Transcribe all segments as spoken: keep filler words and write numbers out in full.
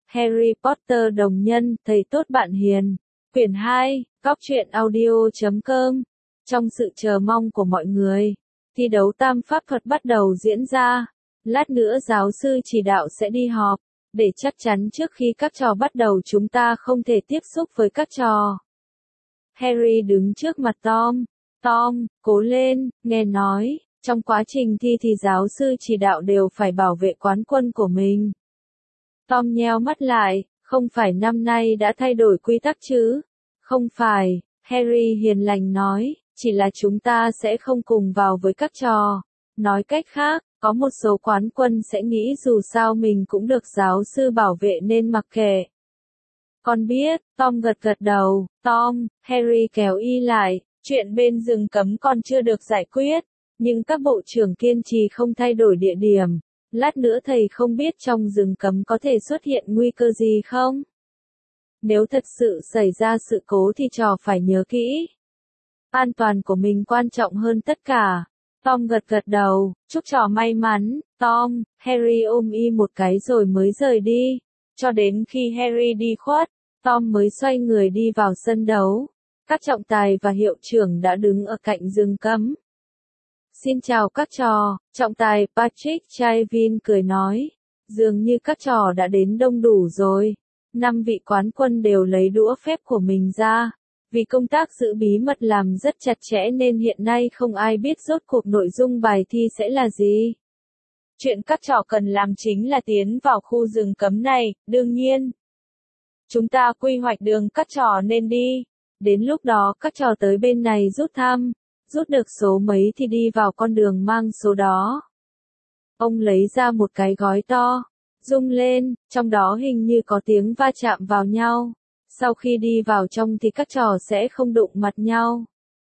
Harry Potter đồng nhân, thầy tốt bạn hiền. Quyển hai, Cóc truyện audio chấm com. Trong sự chờ mong của mọi người, thi đấu tam pháp thuật bắt đầu diễn ra. Lát nữa giáo sư chỉ đạo sẽ đi họp, để chắc chắn trước khi các trò bắt đầu chúng ta không thể tiếp xúc với các trò. Harry đứng trước mặt Tom. Tom, cố lên, nghe nói, trong quá trình thi thì giáo sư chỉ đạo đều phải bảo vệ quán quân của mình. Tom nheo mắt lại, không phải năm nay đã thay đổi quy tắc chứ? Không phải, Harry hiền lành nói, chỉ là chúng ta sẽ không cùng vào với các trò. Nói cách khác, có một số quán quân sẽ nghĩ dù sao mình cũng được giáo sư bảo vệ nên mặc kệ. Con biết, Tom gật gật đầu. Tom, Harry kéo y lại, chuyện bên rừng cấm còn chưa được giải quyết, nhưng các bộ trưởng kiên trì không thay đổi địa điểm. Lát nữa thầy không biết trong rừng cấm có thể xuất hiện nguy cơ gì không? Nếu thật sự xảy ra sự cố thì trò phải nhớ kỹ. An toàn của mình quan trọng hơn tất cả. Tom gật gật đầu, chúc trò may mắn. Tom, Harry ôm y một cái rồi mới rời đi. Cho đến khi Harry đi khuất, Tom mới xoay người đi vào sân đấu. Các trọng tài và hiệu trưởng đã đứng ở cạnh rừng cấm. Xin chào các trò, trọng tài Patrick Chivin cười nói. Dường như các trò đã đến đông đủ rồi. Năm vị quán quân đều lấy đũa phép của mình ra. Vì công tác giữ bí mật làm rất chặt chẽ nên hiện nay không ai biết rốt cuộc nội dung bài thi sẽ là gì. Chuyện các trò cần làm chính là tiến vào khu rừng cấm này, đương nhiên. Chúng ta quy hoạch đường các trò nên đi. Đến lúc đó các trò tới bên này rút thăm. Rút được số mấy thì đi vào con đường mang số đó. Ông lấy ra một cái gói to, rung lên, trong đó hình như có tiếng va chạm vào nhau. Sau khi đi vào trong thì các trò sẽ không đụng mặt nhau.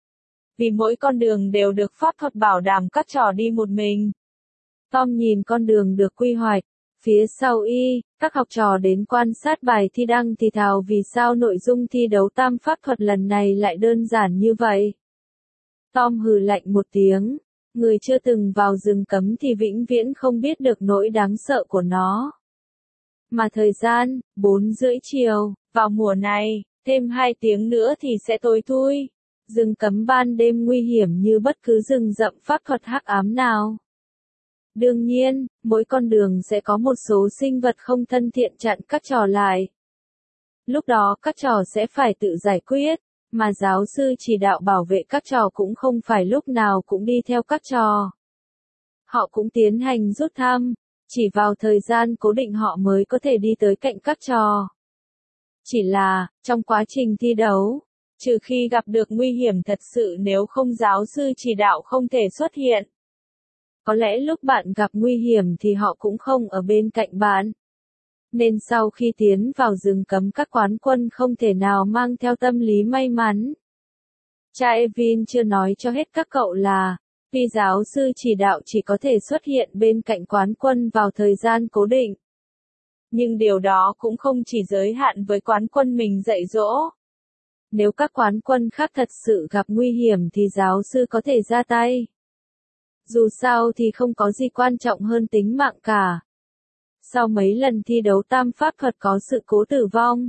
Vì mỗi con đường đều được pháp thuật bảo đảm các trò đi một mình. Tom nhìn con đường được quy hoạch. Phía sau y, các học trò đến quan sát bài thi đang thì thào vì sao nội dung thi đấu tam pháp thuật lần này lại đơn giản như vậy. Tom hừ lạnh một tiếng, người chưa từng vào rừng cấm thì vĩnh viễn không biết được nỗi đáng sợ của nó. Mà thời gian, bốn rưỡi chiều, vào mùa này, thêm hai tiếng nữa thì sẽ tối thui. Rừng cấm ban đêm nguy hiểm như bất cứ rừng rậm pháp thuật hắc ám nào. Đương nhiên, mỗi con đường sẽ có một số sinh vật không thân thiện chặn các trò lại. Lúc đó các trò sẽ phải tự giải quyết. Mà giáo sư chỉ đạo bảo vệ các trò cũng không phải lúc nào cũng đi theo các trò. Họ cũng tiến hành rút thăm, chỉ vào thời gian cố định họ mới có thể đi tới cạnh các trò. Chỉ là, trong quá trình thi đấu, trừ khi gặp được nguy hiểm thật sự nếu không giáo sư chỉ đạo không thể xuất hiện. Có lẽ lúc bạn gặp nguy hiểm thì họ cũng không ở bên cạnh bạn. Nên sau khi tiến vào rừng cấm các quán quân không thể nào mang theo tâm lý may mắn. Cha Evin chưa nói cho hết các cậu là, vì giáo sư chỉ đạo chỉ có thể xuất hiện bên cạnh quán quân vào thời gian cố định. Nhưng điều đó cũng không chỉ giới hạn với quán quân mình dạy dỗ. Nếu các quán quân khác thật sự gặp nguy hiểm thì giáo sư có thể ra tay. Dù sao thì không có gì quan trọng hơn tính mạng cả. Sau mấy lần thi đấu tam pháp thuật có sự cố tử vong.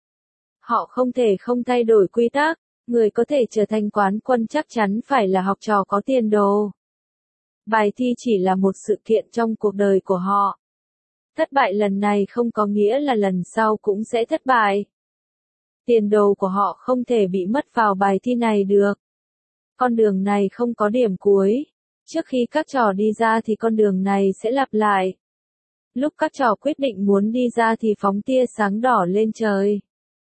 Họ không thể không thay đổi quy tắc, người có thể trở thành quán quân chắc chắn phải là học trò có tiền đồ. Bài thi chỉ là một sự kiện trong cuộc đời của họ. Thất bại lần này không có nghĩa là lần sau cũng sẽ thất bại. Tiền đồ của họ không thể bị mất vào bài thi này được. Con đường này không có điểm cuối. Trước khi các trò đi ra thì con đường này sẽ lặp lại. Lúc các trò quyết định muốn đi ra thì phóng tia sáng đỏ lên trời.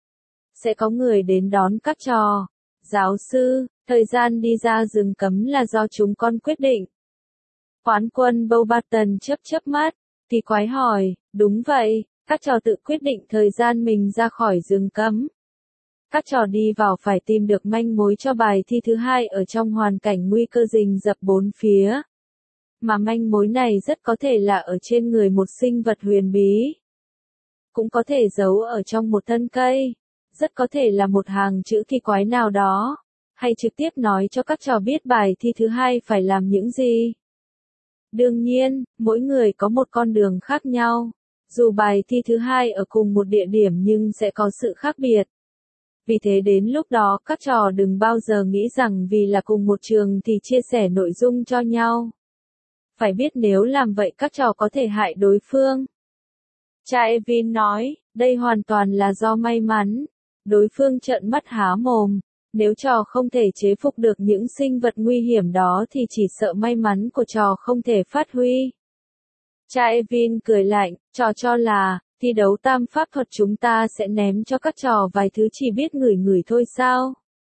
Sẽ có người đến đón các trò. Giáo sư, thời gian đi ra rừng cấm là do chúng con quyết định. Quán quân Beauxbaton chớp chớp mắt, thì quái hỏi, đúng vậy, các trò tự quyết định thời gian mình ra khỏi rừng cấm. Các trò đi vào phải tìm được manh mối cho bài thi thứ hai ở trong hoàn cảnh nguy cơ rình rập bốn phía. Mà manh mối này rất có thể là ở trên người một sinh vật huyền bí. Cũng có thể giấu ở trong một thân cây. Rất có thể là một hàng chữ kỳ quái nào đó. Hay trực tiếp nói cho các trò biết bài thi thứ hai phải làm những gì. Đương nhiên, mỗi người có một con đường khác nhau. Dù bài thi thứ hai ở cùng một địa điểm nhưng sẽ có sự khác biệt. Vì thế đến lúc đó các trò đừng bao giờ nghĩ rằng vì là cùng một trường thì chia sẻ nội dung cho nhau. Phải biết nếu làm vậy các trò có thể hại đối phương. Cha Evin nói, đây hoàn toàn là do may mắn. Đối phương trợn mắt há mồm. Nếu trò không thể chế phục được những sinh vật nguy hiểm đó thì chỉ sợ may mắn của trò không thể phát huy. Cha Evin cười lạnh, trò cho là, thi đấu tam pháp thuật chúng ta sẽ ném cho các trò vài thứ chỉ biết ngửi ngửi thôi sao?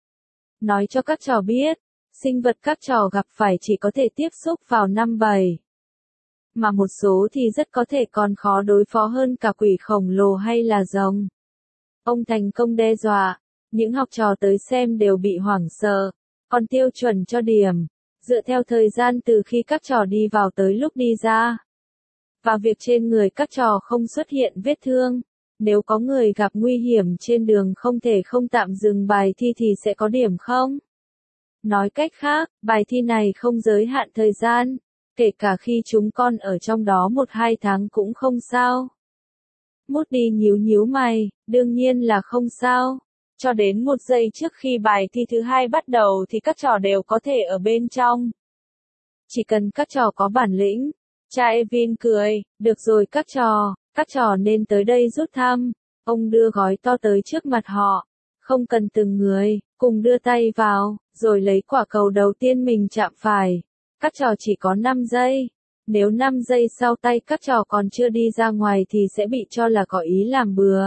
Nói cho các trò biết, sinh vật các trò gặp phải chỉ có thể tiếp xúc vào năm bảy. Mà một số thì rất có thể còn khó đối phó hơn cả quỷ khổng lồ hay là rồng. Ông thành công đe dọa, những học trò tới xem đều bị hoảng sợ, còn tiêu chuẩn cho điểm, dựa theo thời gian từ khi các trò đi vào tới lúc đi ra. Và việc trên người các trò không xuất hiện vết thương, nếu có người gặp nguy hiểm trên đường không thể không tạm dừng bài thi thì sẽ có điểm không? Nói cách khác, bài thi này không giới hạn thời gian, kể cả khi chúng con ở trong đó một hai tháng cũng không sao. Moody nhíu nhíu mày, đương nhiên là không sao. Cho đến một giây trước khi bài thi thứ hai bắt đầu thì các trò đều có thể ở bên trong. Chỉ cần các trò có bản lĩnh. Cha Evin cười, được rồi các trò, các trò nên tới đây rút thăm. Ông đưa gói to tới trước mặt họ. Không cần từng người, cùng đưa tay vào, rồi lấy quả cầu đầu tiên mình chạm phải. Các trò chỉ có năm giây. Nếu năm giây sau tay các trò còn chưa đi ra ngoài thì sẽ bị cho là có ý làm bừa.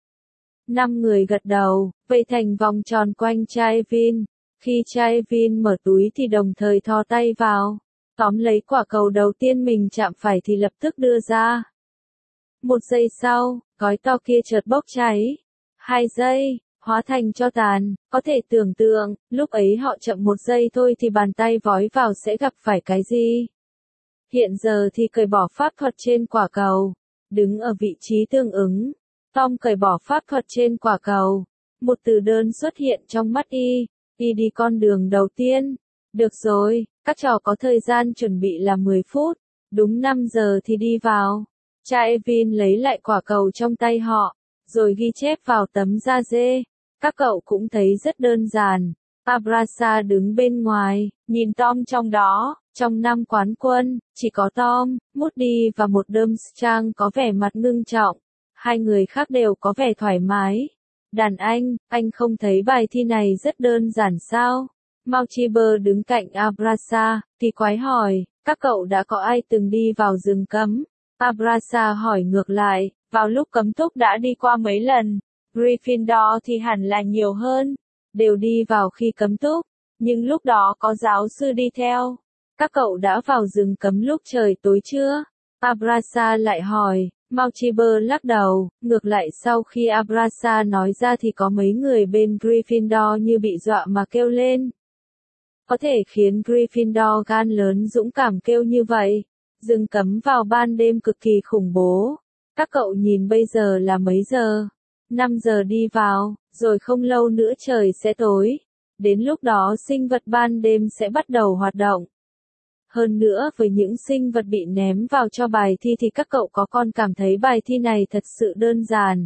Năm người gật đầu, vây thành vòng tròn quanh cha Evin. Khi cha Evin mở túi thì đồng thời thò tay vào. Tóm lấy quả cầu đầu tiên mình chạm phải thì lập tức đưa ra. Một giây sau, gói to kia chợt bốc cháy. Hai giây, hóa thành tro tàn, có thể tưởng tượng, lúc ấy họ chậm một giây thôi thì bàn tay vói vào sẽ gặp phải cái gì. Hiện giờ thì cởi bỏ pháp thuật trên quả cầu, đứng ở vị trí tương ứng. Tom cởi bỏ pháp thuật trên quả cầu. Một từ đơn xuất hiện trong mắt y, y đi con đường đầu tiên. Được rồi, các trò có thời gian chuẩn bị là mười phút, đúng năm giờ thì đi vào. Cha Evin lấy lại quả cầu trong tay họ, rồi ghi chép vào tấm da dê. Các cậu cũng thấy rất đơn giản. Abrasa đứng bên ngoài, nhìn Tom trong đó. Trong năm quán quân, chỉ có Tom, Moody và một Durmstrang có vẻ mặt ngưng trọng. Hai người khác đều có vẻ thoải mái. Đàn anh, anh không thấy bài thi này rất đơn giản sao? Mauchiber đứng cạnh Abrasa, thì quái hỏi, các cậu đã có ai từng đi vào rừng cấm? Abrasa hỏi ngược lại, vào lúc cấm túc đã đi qua mấy lần. Gryffindor thì hẳn là nhiều hơn, đều đi vào khi cấm túc, nhưng lúc đó có giáo sư đi theo. Các cậu đã vào rừng cấm lúc trời tối chưa? Abrasa lại hỏi. Mauchiber lắc đầu, ngược lại sau khi Abrasa nói ra thì có mấy người bên Gryffindor như bị dọa mà kêu lên. Có thể khiến Gryffindor gan lớn dũng cảm kêu như vậy. Rừng cấm vào ban đêm cực kỳ khủng bố. Các cậu nhìn bây giờ là mấy giờ? năm giờ đi vào, rồi không lâu nữa trời sẽ tối. Đến lúc đó sinh vật ban đêm sẽ bắt đầu hoạt động. Hơn nữa với những sinh vật bị ném vào cho bài thi thì các cậu có còn cảm thấy bài thi này thật sự đơn giản.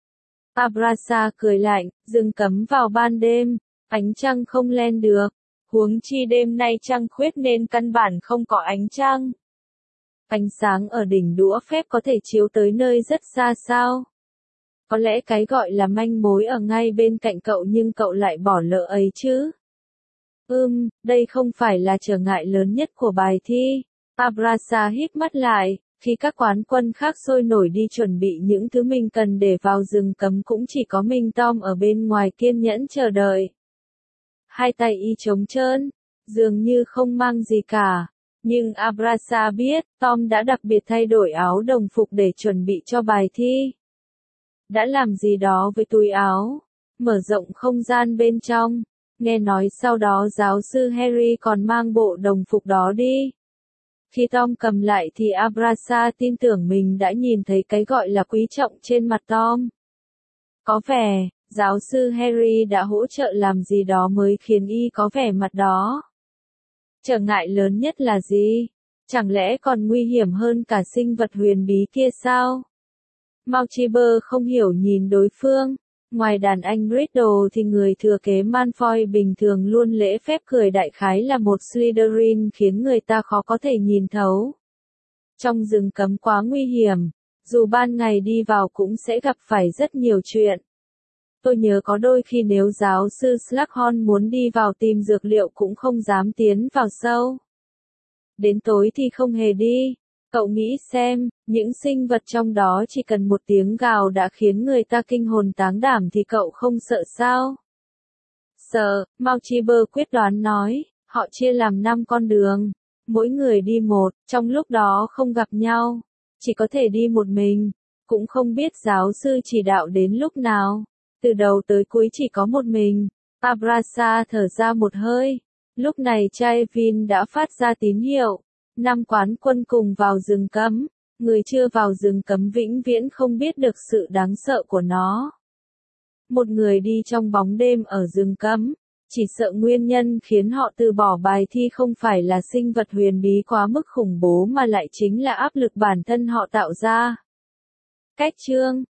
Abrasa cười lạnh, rừng cấm vào ban đêm, ánh trăng không lên được. Huống chi đêm nay trăng khuyết nên căn bản không có ánh trăng. Ánh sáng ở đỉnh đũa phép có thể chiếu tới nơi rất xa sao? Có lẽ cái gọi là manh mối ở ngay bên cạnh cậu nhưng cậu lại bỏ lỡ ấy chứ? Ừm, đây không phải là trở ngại lớn nhất của bài thi. Abrasa hít mắt lại, khi các quán quân khác sôi nổi đi chuẩn bị những thứ mình cần để vào rừng cấm cũng chỉ có mình Tom ở bên ngoài kiên nhẫn chờ đợi. Hai tay y trống trơn, dường như không mang gì cả. Nhưng Abrasa biết, Tom đã đặc biệt thay đổi áo đồng phục để chuẩn bị cho bài thi. Đã làm gì đó với túi áo, mở rộng không gian bên trong. Nghe nói sau đó giáo sư Harry còn mang bộ đồng phục đó đi. Khi Tom cầm lại thì Abrasa tin tưởng mình đã nhìn thấy cái gọi là quý trọng trên mặt Tom. Có vẻ, giáo sư Harry đã hỗ trợ làm gì đó mới khiến y có vẻ mặt đó. Trở ngại lớn nhất là gì? Chẳng lẽ còn nguy hiểm hơn cả sinh vật huyền bí kia sao? Malchiber không hiểu nhìn đối phương. Ngoài đàn anh Riddle thì người thừa kế Malfoy bình thường luôn lễ phép cười đại khái là một Slytherin khiến người ta khó có thể nhìn thấu. Trong rừng cấm quá nguy hiểm, dù ban ngày đi vào cũng sẽ gặp phải rất nhiều chuyện. Tôi nhớ có đôi khi nếu giáo sư Slughorn muốn đi vào tìm dược liệu cũng không dám tiến vào sâu. Đến tối thì không hề đi. Cậu nghĩ xem, những sinh vật trong đó chỉ cần một tiếng gào đã khiến người ta kinh hồn táng đảm thì cậu không sợ sao? Sợ, Malchiber quyết đoán nói, họ chia làm năm con đường. Mỗi người đi một, trong lúc đó không gặp nhau. Chỉ có thể đi một mình. Cũng không biết giáo sư chỉ đạo đến lúc nào. Từ đầu tới cuối chỉ có một mình. Abrasa thở ra một hơi. Lúc này Chaevin đã phát ra tín hiệu. Năm quán quân cùng vào rừng cấm. Người chưa vào rừng cấm vĩnh viễn không biết được sự đáng sợ của nó. Một người đi trong bóng đêm ở rừng cấm. Chỉ sợ nguyên nhân khiến họ từ bỏ bài thi không phải là sinh vật huyền bí quá mức khủng bố mà lại chính là áp lực bản thân họ tạo ra. Cách chương